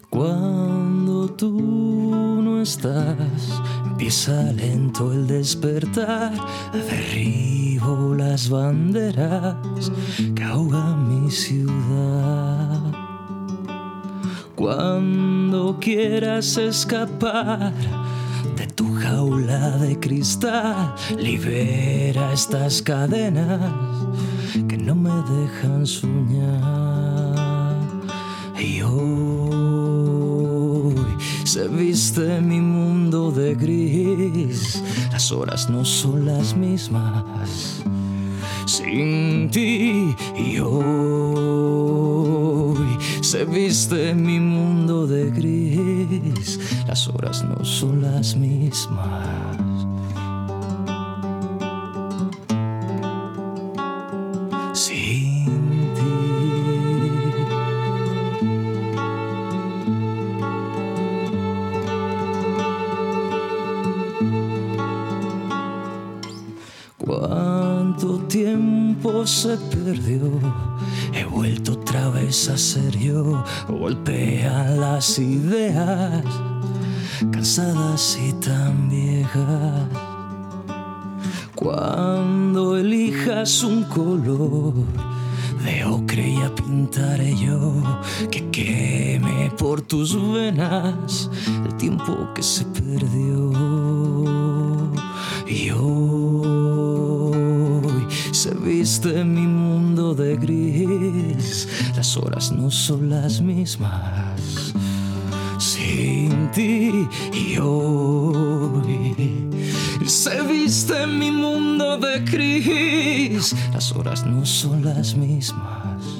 Cuando tú no estás, empieza lento el despertar. Derribo las banderas que ahogan mi ciudad. Cuando quieras escapar de tu jaula de cristal, libera estas cadenas que no me dejan soñar. Y hoy se viste mi mundo de gris, las horas no son las mismas sin ti. Y hoy se viste mi mundo de gris, las horas no son las mismas. Sin ti. Cuánto tiempo se perdió, he vuelto otra vez a ser yo. Golpean las ideas, cansadas y tan viejas. Cuando elijas un color de ocre ya pintaré yo, que queme por tus venas el tiempo que se perdió. Y hoy se viste mi mundo de gris, las horas no son las mismas sin ti. Y hoy se viste mi mundo de gris, las horas no son las mismas.